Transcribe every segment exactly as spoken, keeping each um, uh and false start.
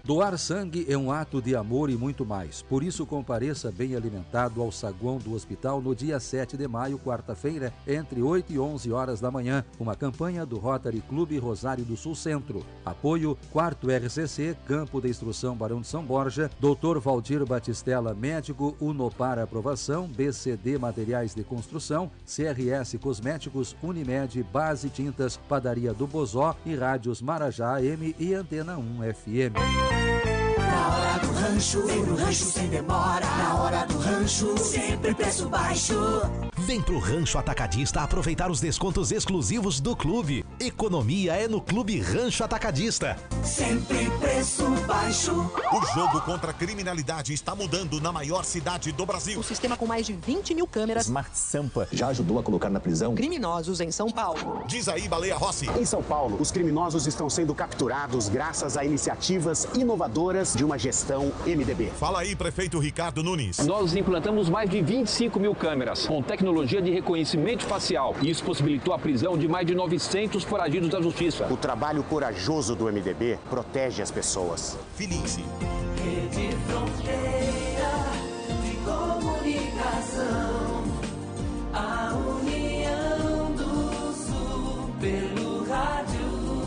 Doar sangue é um ato de amor e muito mais. Por isso, compareça bem alimentado ao saguão do hospital no dia sete de maio, quarta-feira, entre oito e onze horas da manhã. Uma campanha do Rotary Clube Rosário do Sul Centro. Apoio quarto R C C, Campo de Instrução Barão de São Borja, doutor Valdir Batistella, médico, Unopar Aprovação, B C D Materiais de Construção, C R S Cosméticos, Unimed, Base Tintas, Padaria do Bozó e Rádios Marajá A M e Antena um F M. Na hora do rancho, vem pro rancho sem demora. Na hora do rancho, sempre preço baixo. Vem pro Rancho Atacadista aproveitar os descontos exclusivos do clube. Economia é no Clube Rancho Atacadista. Sempre preço baixo. O jogo contra a criminalidade está mudando na maior cidade do Brasil. O sistema com mais de vinte mil câmeras Smart Sampa já ajudou a colocar na prisão criminosos em São Paulo. Diz aí, Baleia Rossi. Em São Paulo, os criminosos estão sendo capturados graças a iniciativas inovadoras de uma gestão M D B. Fala aí, prefeito Ricardo Nunes. Nós implantamos mais de vinte e cinco mil câmeras com tecnologia de reconhecimento facial. Isso possibilitou a prisão de mais de novecentos foragidos da justiça. O trabalho corajoso do M D B protege as pessoas. Felice. Rede Fronteira de Comunicação, a união do Sul pelo rádio.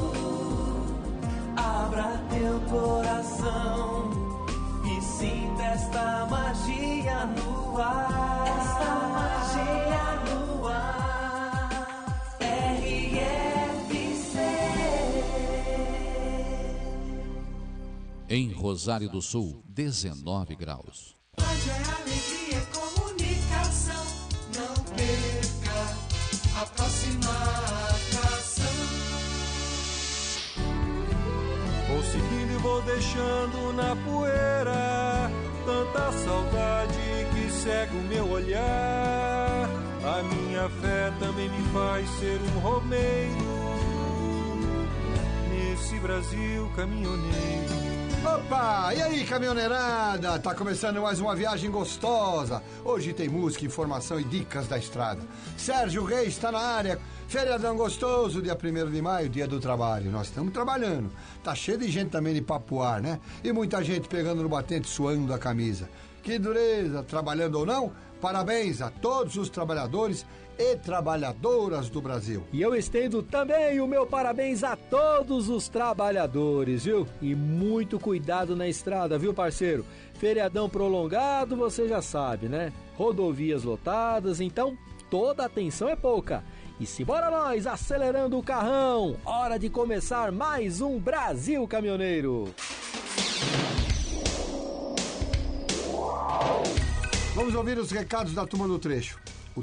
Abra teu coração e sinta esta magia no ar. Esta magia no ar. R F C. Em Rosário do Sul, dezenove graus. Rádio é alegria, é comunicação. Não perca a próxima atração. Vou seguindo e vou deixando na poeira tanta saudade que cega o meu olhar. A minha fé também me faz ser um romeiro nesse Brasil caminhoneiro. Opa! E aí, caminhoneirada? Tá começando mais uma viagem gostosa. Hoje tem música, informação e dicas da estrada. Sérgio Reis está na área. Feriadão gostoso, dia primeiro de maio, dia do trabalho. Nós estamos trabalhando. Tá cheio de gente também de papoar, né? E muita gente pegando no batente, suando a camisa. Que dureza, trabalhando ou não, parabéns a todos os trabalhadores e trabalhadoras do Brasil. E eu estendo também o meu parabéns a todos os trabalhadores, viu? E muito cuidado na estrada, viu, parceiro? Feriadão prolongado, você já sabe, né? Rodovias lotadas, então toda atenção é pouca. E simbora nós, acelerando o carrão! Hora de começar mais um Brasil Caminhoneiro! Vamos ouvir os recados da turma do trecho.